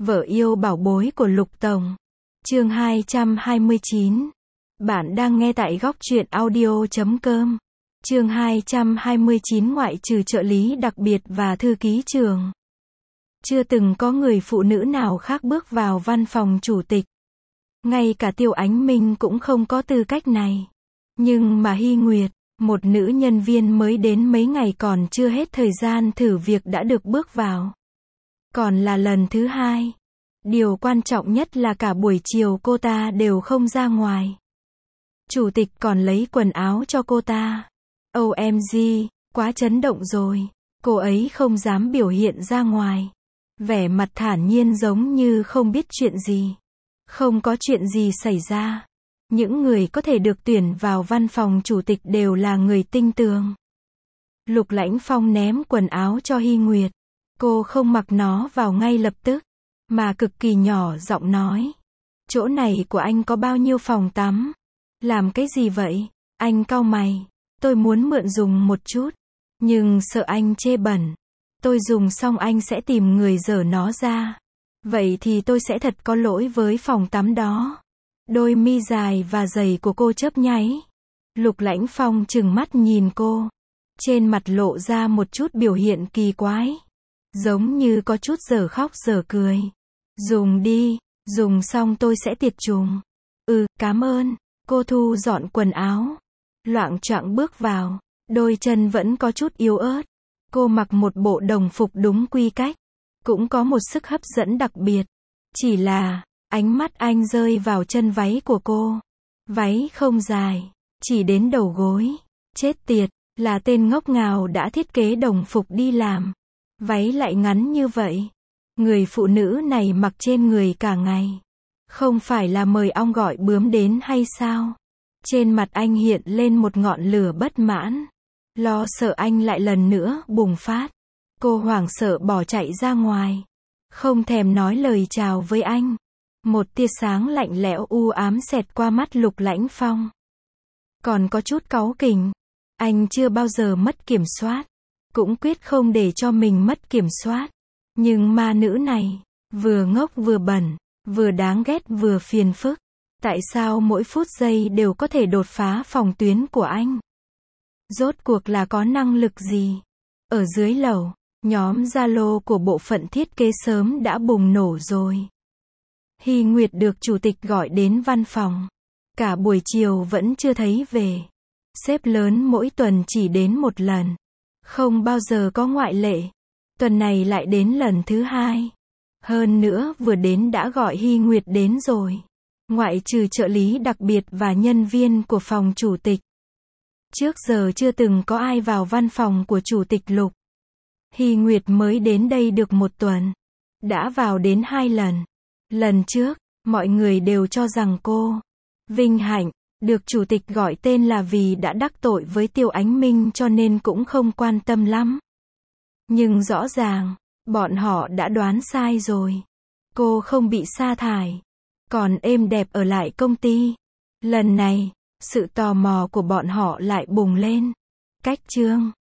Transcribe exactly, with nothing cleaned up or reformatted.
Vợ yêu bảo bối của Lục Tổng. Chương hai trăm hai mươi chín. Bạn đang nghe tại góc truyện audio chấm com. Chương hai trăm hai mươi chín. Ngoại trừ trợ lý đặc biệt và thư ký trường, chưa từng có người phụ nữ nào khác bước vào văn phòng chủ tịch. Ngay cả Tiêu Ánh Minh cũng không có tư cách này. Nhưng mà Hy Nguyệt, một nữ nhân viên mới đến mấy ngày còn chưa hết thời gian thử việc đã được bước vào. Còn là lần thứ hai. Điều quan trọng nhất là cả buổi chiều cô ta đều không ra ngoài. Chủ tịch còn lấy quần áo cho cô ta. ô em giê, quá chấn động rồi. Cô ấy không dám biểu hiện ra ngoài. Vẻ mặt thản nhiên giống như không biết chuyện gì. Không có chuyện gì xảy ra. Những người có thể được tuyển vào văn phòng chủ tịch đều là người tinh tường. Lục Lãnh Phong ném quần áo cho Hy Nguyệt. Cô không mặc nó vào ngay lập tức, mà cực kỳ nhỏ giọng nói. Chỗ này của anh có bao nhiêu phòng tắm? Làm cái gì vậy? Anh cau mày. Tôi muốn mượn dùng một chút. Nhưng sợ anh chê bẩn. Tôi dùng xong anh sẽ tìm người dở nó ra. Vậy thì tôi sẽ thật có lỗi với phòng tắm đó. Đôi mi dài và dày của cô chớp nháy. Lục Lãnh Phong trừng mắt nhìn cô. Trên mặt lộ ra một chút biểu hiện kỳ quái. Giống như có chút dở khóc dở cười. Dùng đi, dùng xong tôi sẽ tiệt trùng. Ừ, cảm ơn. Cô thu dọn quần áo. Loạng choạng bước vào. Đôi chân vẫn có chút yếu ớt. Cô mặc một bộ đồng phục đúng quy cách. Cũng có một sức hấp dẫn đặc biệt. Chỉ là, ánh mắt anh rơi vào chân váy của cô. Váy không dài, chỉ đến đầu gối. Chết tiệt, là tên ngốc ngào đã thiết kế đồng phục đi làm. Váy lại ngắn như vậy. Người phụ nữ này mặc trên người cả ngày. Không phải là mời ong gọi bướm đến hay sao? Trên mặt anh hiện lên một ngọn lửa bất mãn. Lo sợ anh lại lần nữa bùng phát. Cô hoảng sợ bỏ chạy ra ngoài. Không thèm nói lời chào với anh. Một tia sáng lạnh lẽo u ám xẹt qua mắt Lục Lãnh Phong. Còn có chút cáu kỉnh. Anh chưa bao giờ mất kiểm soát. Cũng quyết không để cho mình mất kiểm soát. Nhưng ma nữ này, vừa ngốc vừa bẩn, vừa đáng ghét vừa phiền phức. Tại sao mỗi phút giây đều có thể đột phá phòng tuyến của anh? Rốt cuộc là có năng lực gì? Ở dưới lầu, nhóm Zalo của bộ phận thiết kế sớm đã bùng nổ rồi. Hy Nguyệt được chủ tịch gọi đến văn phòng. Cả buổi chiều vẫn chưa thấy về. Sếp lớn mỗi tuần chỉ đến một lần. Không bao giờ có ngoại lệ. Tuần này lại đến lần thứ hai. Hơn nữa vừa đến đã gọi Hy Nguyệt đến rồi. Ngoại trừ trợ lý đặc biệt và nhân viên của phòng chủ tịch. Trước giờ chưa từng có ai vào văn phòng của chủ tịch Lục. Hy Nguyệt mới đến đây được một tuần. Đã vào đến hai lần. Lần trước, mọi người đều cho rằng cô vinh hạnh được chủ tịch gọi tên là vì đã đắc tội với Tiêu Ánh Minh cho nên cũng không quan tâm lắm. Nhưng rõ ràng, bọn họ đã đoán sai rồi. Cô không bị sa thải, còn êm đẹp ở lại công ty. Lần này, sự tò mò của bọn họ lại bùng lên. Cách chương